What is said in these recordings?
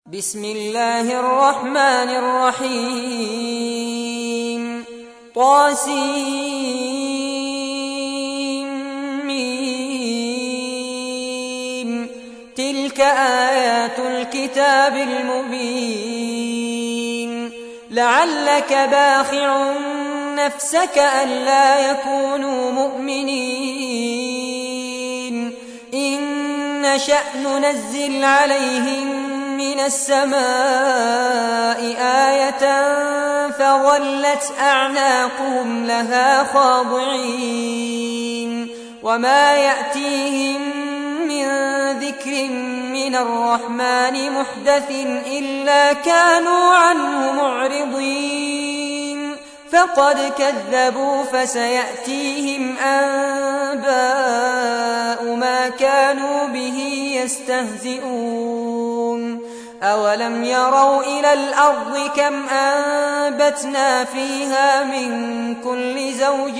بسم الله الرحمن الرحيم طاسيم تلك آيات الكتاب المبين لعلك باخع نفسك ألا يكونوا مؤمنين إن نشأ ننزل عليهم من السماء آية فظلت أعناقهم لها خاضعين وما يأتيهم من ذكر من الرحمن محدث إلا كانوا عنه معرضين فقد كذبوا فسيأتيهم أنباء ما كانوا به يستهزئون أولم يروا إلى الأرض كم أنبتنا فيها من كل زوج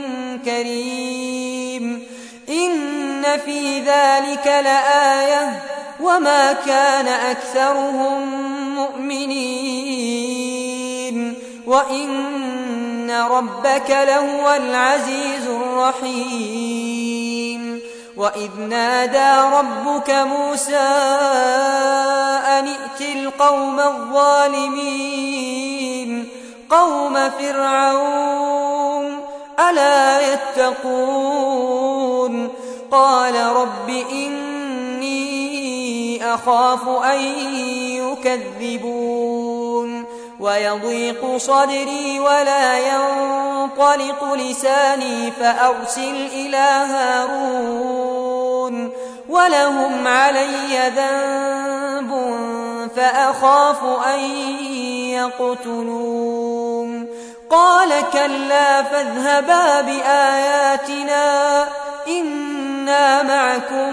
كريم إن في ذلك لآية وما كان أكثرهم مؤمنين وإن ربك لهو العزيز الرحيم وإذ نادى ربك موسى أن ائت القوم الظالمين قوم فرعون ألا يتقون قال رب إني أخاف أن يكذبون ويضيق صدري ولا ينطلق لساني فأرسل إلى هارون ولهم علي ذنب فأخاف أن يقتلون قال كلا فاذهبا بآياتنا إنا معكم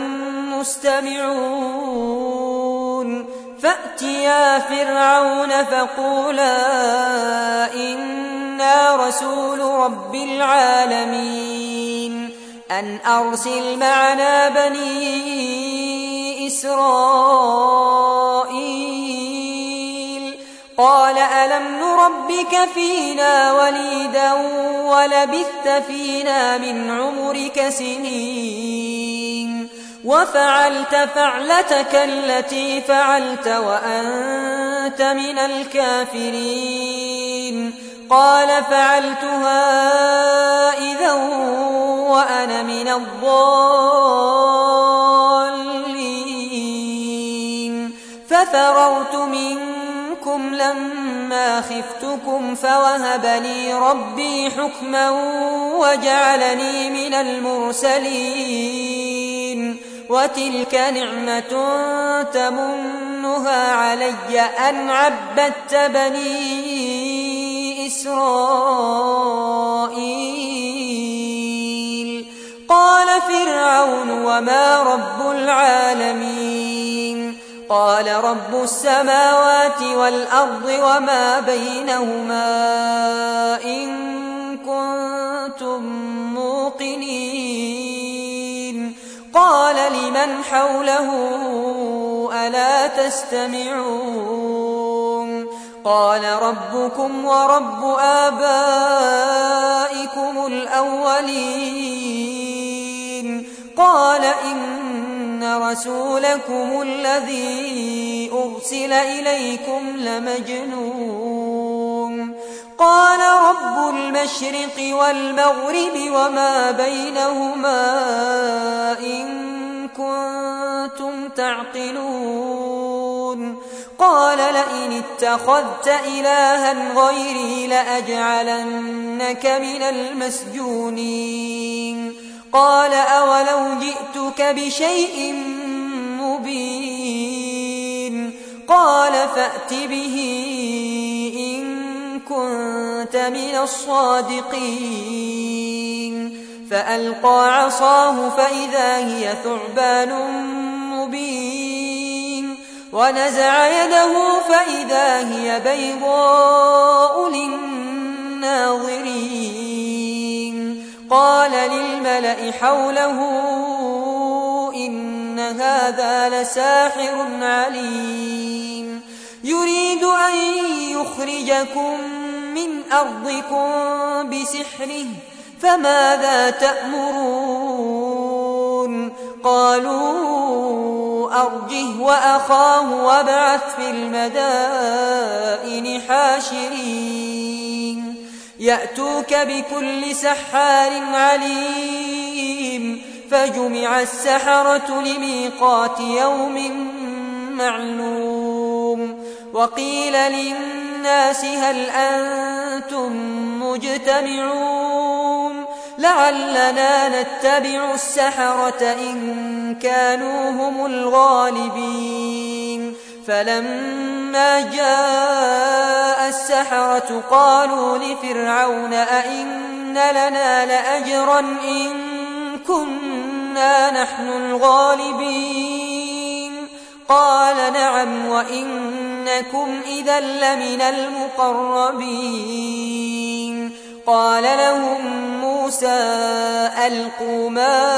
مستمعون فأتيا فرعون فقولا إنا رسول رب العالمين أن أرسل معنا بني إسرائيل قال ألم نربك فينا وليدا ولبثت فينا من عمرك سنين وفعلت فعلتك التي فعلت وأنت من الكافرين قال فعلتها إذا وأنا من الضالين ففررت منكم لما خفتكم فوهب لي ربي حكما وجعلني من المرسلين وتلك نعمة تمنها علي أن عبدت بني إسرائيل قال فرعون وما رب العالمين قال رب السماوات والأرض وما بينهما إن كنتم موقنين قال لمن حوله ألا تستمعون قال ربكم ورب آبائكم الأولين قال إن رسولكم الذي أرسل إليكم لمجنون قال رب المشرق والمغرب وما بينهما إن كنتم تعقلون قال لئن اتخذت إلها غيري لأجعلنك من المسجونين قال أولو جئتك بشيء مبين قال فأت به إن كنت من الصادقين فألقى عصاه فإذا هي ثعبان مبين ونزع يده فإذا هي بيضاء للناظرين قال للملأ حوله إن هذا لساحر عليم أن يخرجكم من أرضكم بسحره فماذا تأمرون قالوا أرجه وأخاه وابعث في المدائن حاشرين يأتوك بكل سحار عليم فجمع السحرة لميقات يوم معلوم وقيل للناس هل أنتم مجتمعون لعلنا نتبع السحرة إن كانوا هم الغالبين فلما جاء السحرة قالوا لفرعون أئن لنا لأجرا إن كنا نحن الغالبين قال نعم وإنكم إذا لمن المقربين قال لهم موسى ألقوا ما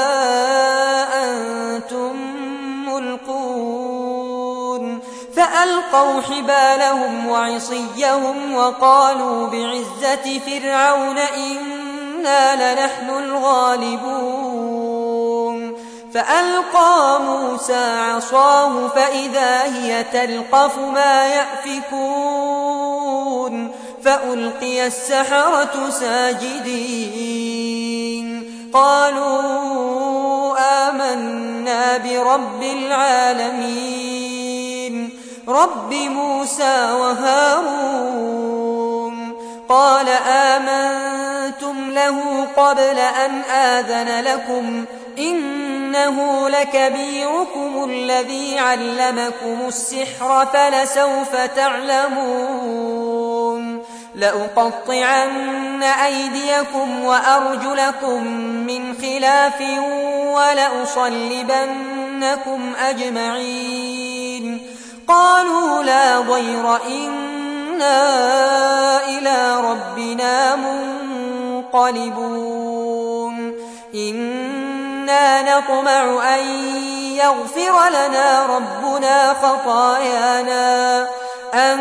أنتم ملقون فألقوا حبالهم وعصيهم وقالوا بعزة فرعون إنا لنحن الغالبون فألقى موسى عصاه فإذا هي تلقف ما يأفكون فألقي السحرة ساجدين قالوا آمنا برب العالمين رب موسى وهارون قال آمنتم له قبل أن آذن لكم إنه لكبيركم الذي علمكم السحر فلسوف تعلمون لأقطعن أيديكم وأرجلكم من خلاف ولأصلبنكم أجمعين قالوا لا ضير إنا إلى ربنا منقلبون إنا نطمع أن يغفر لنا ربنا خطايانا أن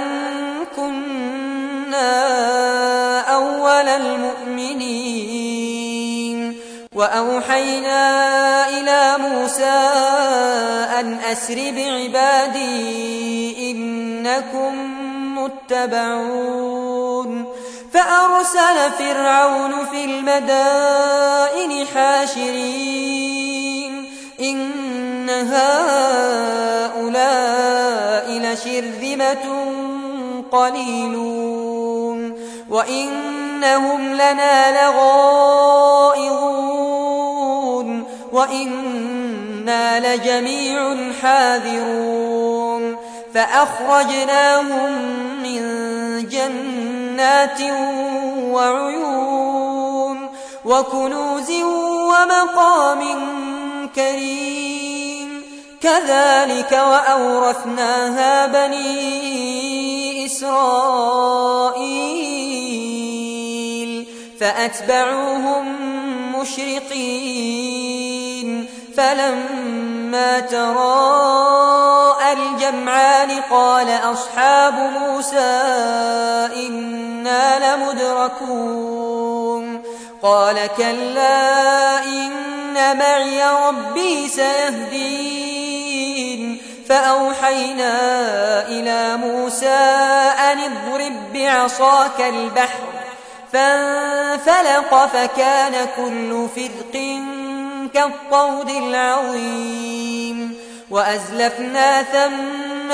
كنا أول المؤمنين وأوحينا إلى موسى أن أسر بعبادي إنكم متبعون فأرسل فرعون في المدائن حاشرين إن هؤلاء لشرذمة قليلون وإنهم لنا لغائظون وإنا لجميع حاذرون فأخرجناهم من جنات وعيون وكنوز ومقام كريم كذلك وأورثناها بني إسرائيل فأتبعوهم مشرقين فلما تراءى الجمعان قال أصحاب موسى إنا لمدركون قال كلا إن معي ربي سيهدين فأوحينا إلى موسى أن اضرب بعصاك البحر فانفلق فكان كل فرق كالطود العظيم وأزلفنا ثم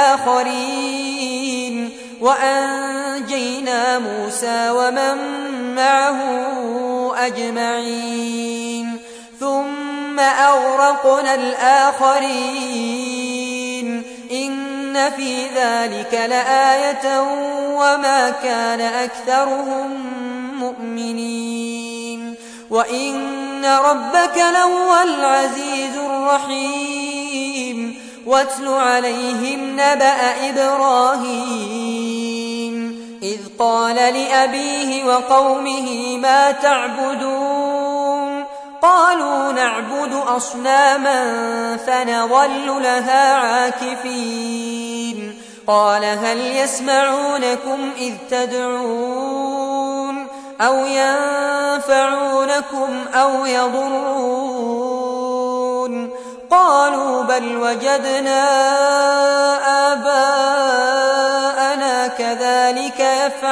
الآخرين وأنجينا موسى ومن معه أجمعين ثم أغرقنا الآخرين إن في ذلك لآية وما كان أكثرهم مؤمنين وإن ربك لهو العزيز الرحيم واتل عليهم نبأ إبراهيم إذ قال لأبيه وقومه ما تعبدون قالوا نعبد أصناما فنظل لها عاكفين قال هل يسمعونكم إذ تدعون أو ينفعونكم أو يضرون قالوا بل وجدنا آباءنا كذلك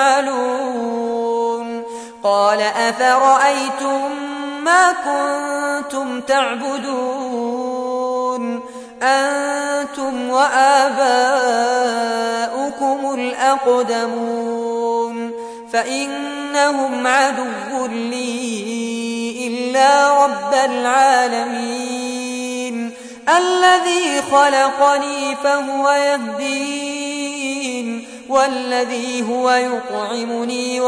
يفعلون قال أفرأيتم ما كنتم تعبدون أنتم وآباؤكم الأقدمون فإنهم عدو لي إلا رب العالمين الذي خلقني فهو يهدين والذي هو يطعمني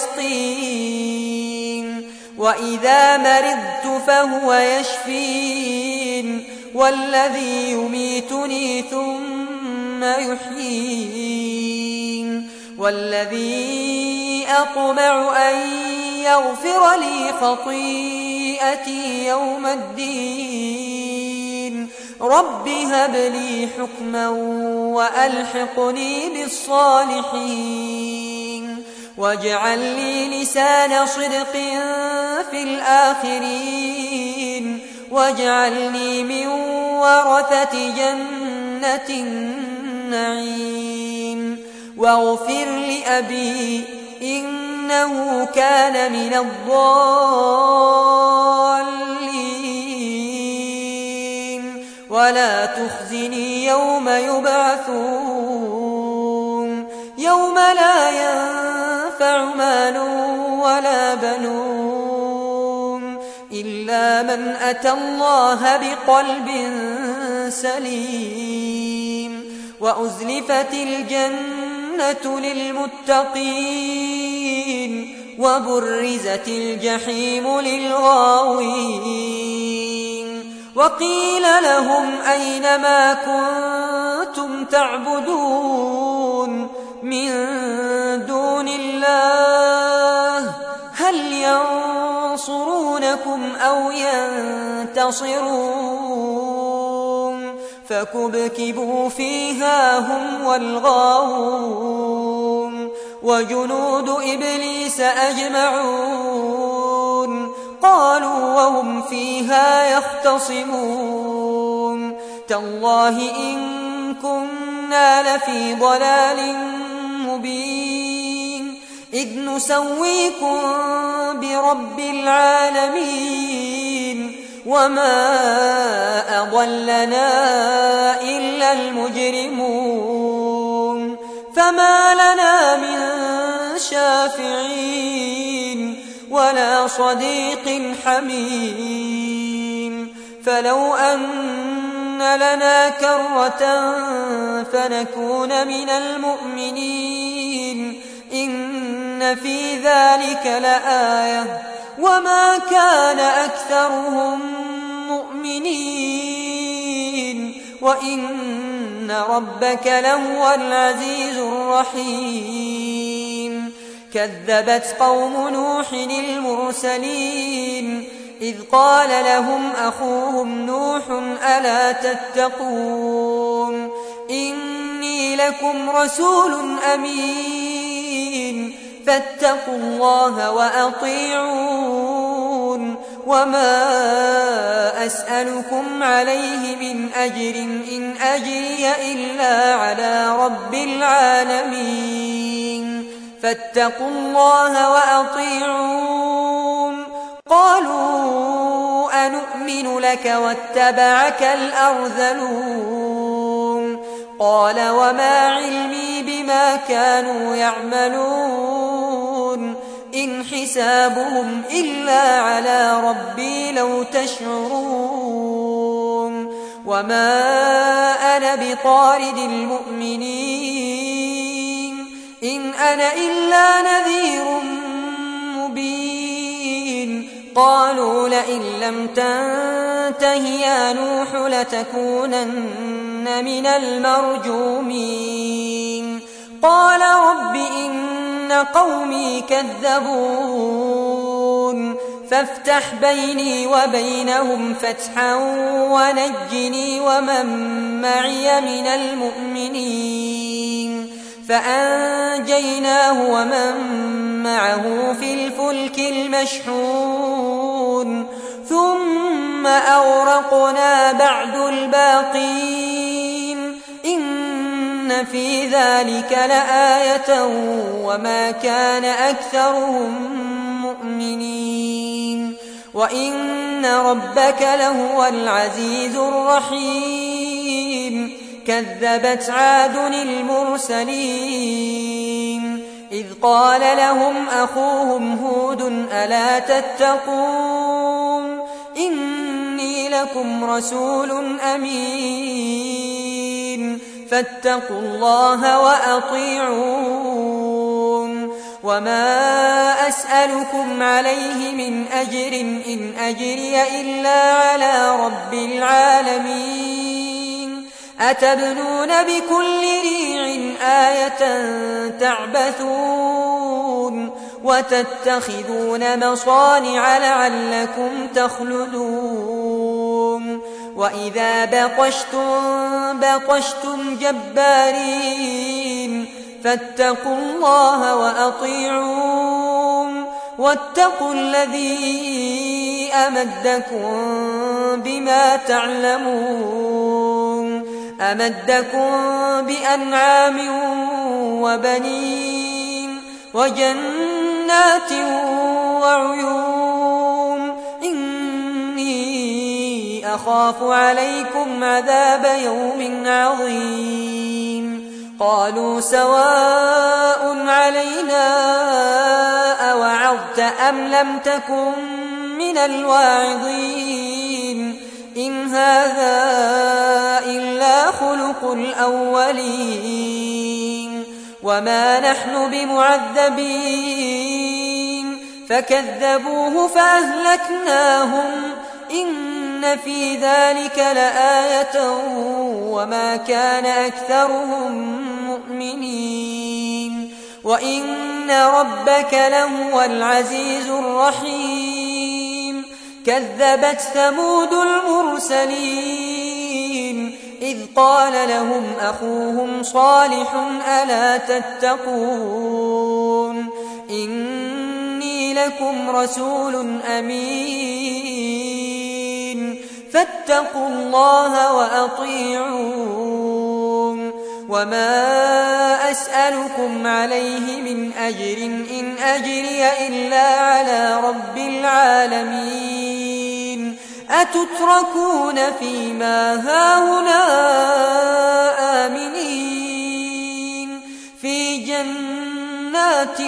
ويسقين وإذا مرضت فهو يشفين والذي يميتني ثم يحيين والذي أطمع أن يغفر لي خطيئتي يوم الدين رب هب لي حكما وألحقني بالصالحين واجعل لي لسان صدق في الآخرين واجعلني من ورثة جنة النعيم واغفر لأبي إنه كان من الضالين ولا تخزني يوم يبعثون يوم لا ينفع مال ولا بنون إلا من أتى الله بقلب سليم وأزلفت الجنة للمتقين وبرزت الجحيم للغاوين وقيل لهم أين ما كنتم تعبدون من دون الله هل ينصرونكم أو ينتصرون فكبكبوا فيها هم والغاوون وجنود إبليس أجمعون قالوا وهم فيها يختصمون تالله إن كنا لفي ضلال مبين إذ نسويكم برب العالمين وما أضلنا إلا المجرمون فما لنا من شافعين ولا صديق حميم فلو أن لنا كرة فنكون من المؤمنين إن في ذلك لآية وما كان أكثرهم مؤمنين وإن ربك لهو العزيز الرحيم كذبت قوم نوح المرسلين إذ قال لهم أخوهم نوح ألا تتقون إني لكم رسول أمين فاتقوا الله وأطيعون وما أسألكم عليه من أجر إن أجري إلا على رب العالمين فاتقوا الله وأطيعون قالوا أنؤمن لك واتبعك الأرذلون قال وما علمي بما كانوا يعملون إن حسابهم إلا على ربي لو تشعرون وما أنا بطارد المؤمنين إن أنا إلا نذير مبين قالوا لئن لم تنته يا نوح لتكونن من المرجومين قال رب إن قومي كذبون فافتح بيني وبينهم فتحا ونجني ومن معي من المؤمنين فأنجيناه ومن معه في الفلك المشحون ثم أغرقنا بعد الباقين إن في ذلك لآية وما كان أكثرهم مؤمنين وإن ربك لهو العزيز الرحيم كذبت عاد المرسلين إذ قال لهم أخوهم هود ألا تتقون إني لكم رسول أمين فاتقوا الله وأطيعون وما أسألكم عليه من أجر إن أجري إلا على رب العالمين أتبنون بكل ريع آية تعبثون وتتخذون مصانع لعلكم تخلدون وإذا بطشتم جبارين فاتقوا الله وأطيعون واتقوا الذي أمدكم بما تعلمون أمدكم بأنعام وبنين وجنات وعيون إني أخاف عليكم عذاب يوم عظيم قالوا سواء علينا أوعظت أم لم تكن من الواعظين إن هذا إلا خلق الأولين وما نحن بمعذبين فكذبوه فأهلكناهم إن في ذلك لآية وما كان أكثرهم مؤمنين وإن ربك لهو العزيز الرحيم كذبت ثمود المرسلين إذ قال لهم أخوهم صالح ألا تتقون إني لكم رسول أمين فاتقوا الله وأطيعون وما أسألكم عليه من أجر إن أجري إلا على رب العالمين أتتركون فيما هاهنا آمنين في جنات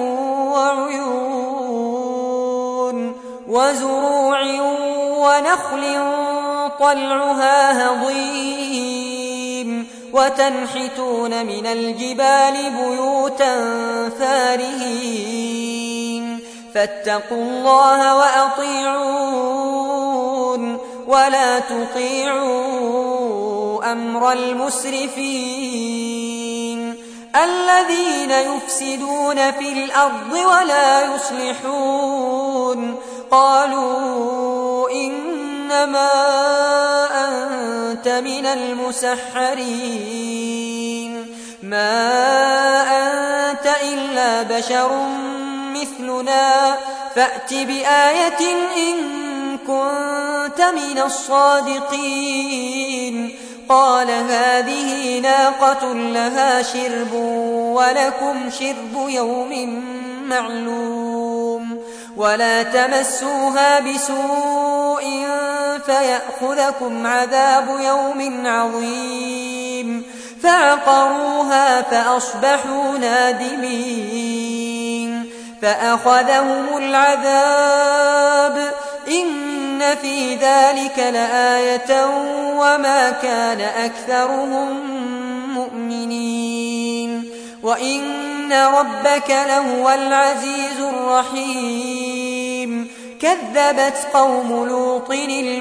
وعيون وزروع ونخل طلعها هضيم وتنحتون من الجبال بيوتا فارهين فاتقوا الله وأطيعون ولا تطيعوا أمر المسرفين الذين يفسدون في الأرض ولا يصلحون قالوا إنما أنت من المسحرين ما أنت إلا بشر مثلنا فأت بآية إن كنت من الصادقين قال هذه ناقة لها شرب ولكم شرب يوم معلوم ولا تمسوها بسوء فيأخذكم عذاب يوم عظيم فعقروها فأصبحوا نادمين فأخذهم العذاب إن في ذلك لآية وما كان أكثرهم مؤمنين وإن ربك لهو العزيز الرحيم كذبت قوم لوط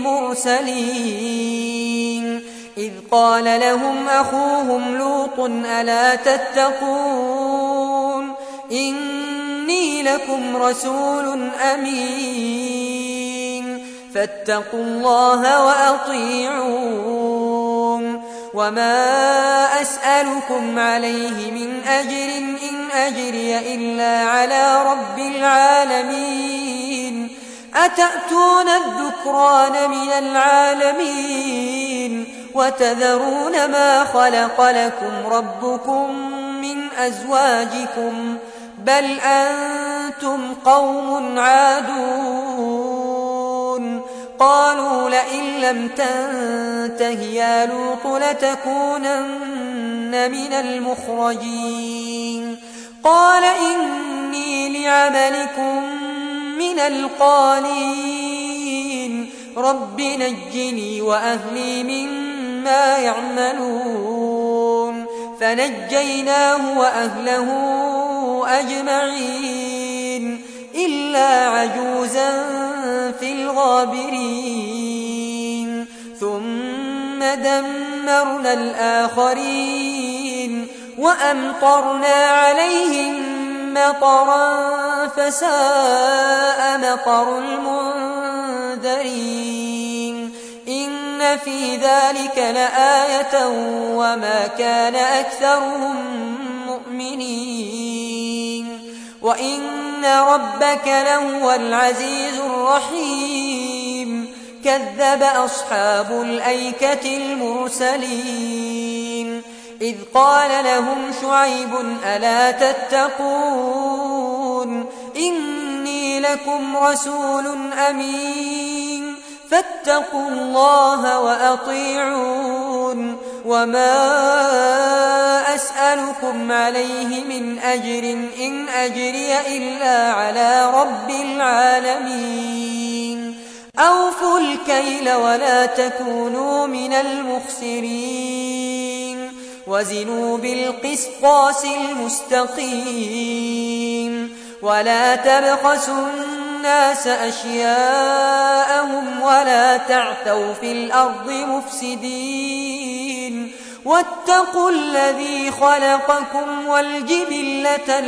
المرسلين إذ قال لهم أخوهم لوط ألا تتقون إني لكم رسول أمين فاتقوا الله وأطيعون وما أسألكم عليه من أجر إن أجري إلا على رب العالمين أتأتون الذكران من العالمين وتذرون ما خلق لكم ربكم من أزواجكم بل أنتم قوم عادون قالوا لئن لم تنته يا لوط لتكونن من المخرجين قال إني لعملكم من القالين رب نجني وأهلي مما يعملون فنجيناه وأهله أجمعين إلا عجوزا في الغابرين ثم دمرنا الآخرين وأمطرنا عليهم مطرا فساء مطر المنذرين إن في ذلك لآية وما كان أكثرهم مؤمنين وإن ربك لهو العزيز الرحيم كذب أصحاب الأيكة المرسلين إذ قال لهم شعيب ألا تتقون إني لكم رسول أمين فاتقوا الله وأطيعون وما أسألكم عليه من أجر إن أجري إلا على رب العالمين أوفوا الكيل ولا تكونوا من المخسرين وزنوا بالقسطاس المستقيم ولا تبخسوا الناس أشياءهم ولا تعثوا في الأرض مفسدين واتقوا الذي خلقكم والجبلة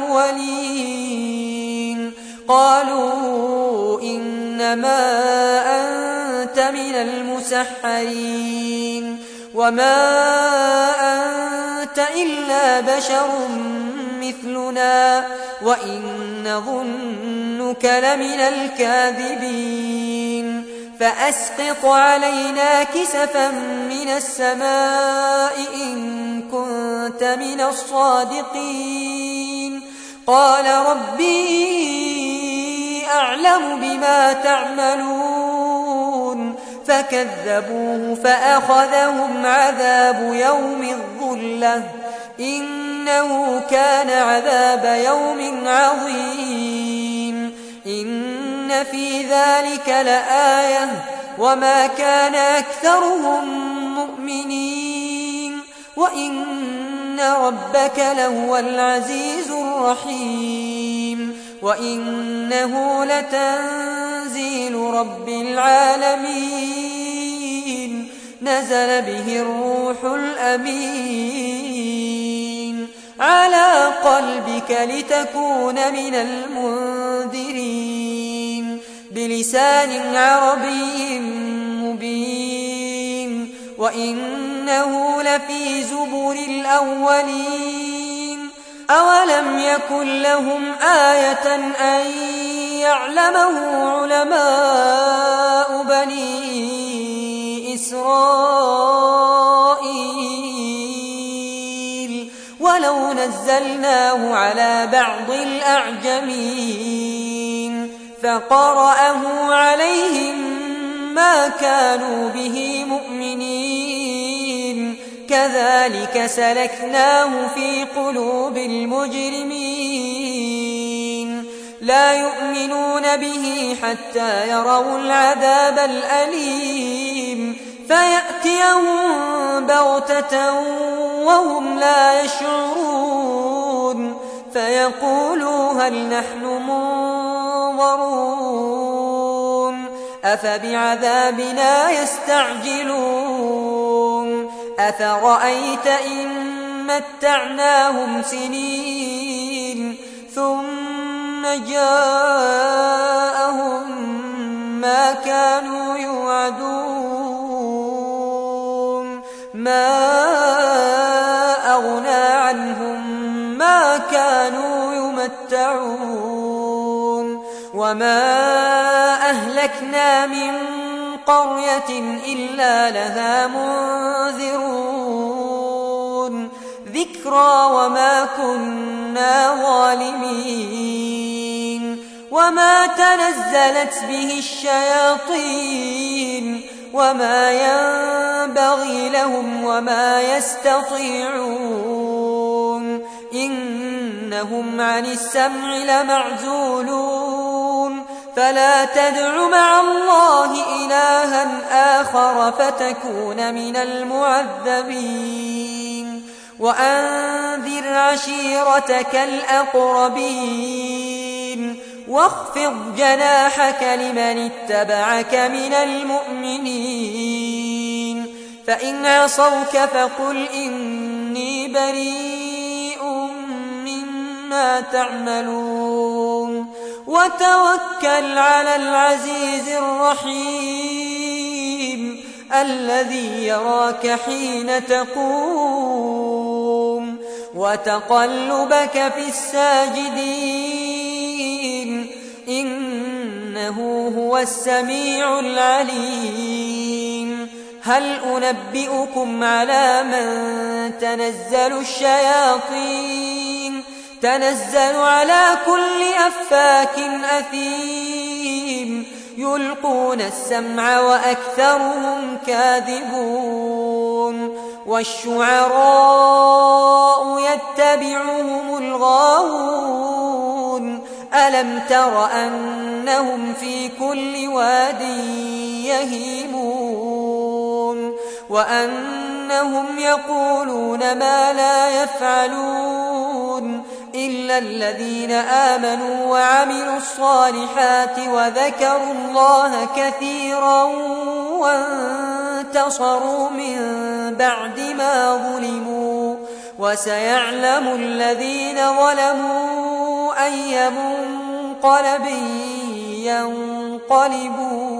الأولين قالوا إنما أنت من المسحرين وما أنت إلا بشر مثلنا وإن نظنك لمن الكاذبين فأسقط علينا كسفا من السماء إن كنت من الصادقين قال ربي أعلم بما تعملون فكذبوه فأخذهم عذاب يوم الظلة إنه كان عذاب يوم عظيم إن في ذلك لآية وما كان أكثرهم مؤمنين وإن ربك لهو العزيز الرحيم وإنه لتنزيل رب العالمين نزل به الروح الأمين على قلبك لتكون من المنذرين بلسان عربي مبين وإنه لفي زبر الأولين أولم يكن لهم آية أن يعلمه علماء بني إسرائيل ولو نزلناه على بعض الأعجمين فقرأه عليهم ما كانوا به مؤمنين كذلك سلكناه في قلوب المجرمين لا يؤمنون به حتى يروا العذاب الأليم فيأتيهم بغتة وهم لا يشعرون فيقولوا هل نحن منظرون أفبعذابنا يستعجلون أفرأيت إن متعناهم سنين ثم جاءهم ما كانوا يوعدون ما أغنى عنهم ما كانوا يمتعون وما أهلكنا من قرية إلا لها منذرون ذكرى وما كنا ظالمين وما تنزلت به الشياطين وما ينبغي لهم وما يستطيعون إنهم عن السمع لمعزولون فلا تدع مع الله إلها آخر فتكون من المعذبين وأنذر عشيرتك الأقربين واخفض جناحك لمن اتبعك من المؤمنين فإن عصوك فقل إني بريء مما تعملون وتوكل على العزيز الرحيم الذي يراك حين تقوم وتقلبك في الساجدين إنه هو السميع العليم هل أنبئكم على من تنزل الشياطين تنزل على كل أفاك أثيم يلقون السمع وأكثرهم كاذبون والشعراء يتبعهم الغاوون ألم تر أنهم في كل واد يهيمون وأنهم يقولون ما لا يفعلون إلا الذين آمنوا وعملوا الصالحات وذكروا الله كثيرا وانتصروا من بعد ما ظلموا وسيعلم الذين ظلموا أي منقلب ينقلبون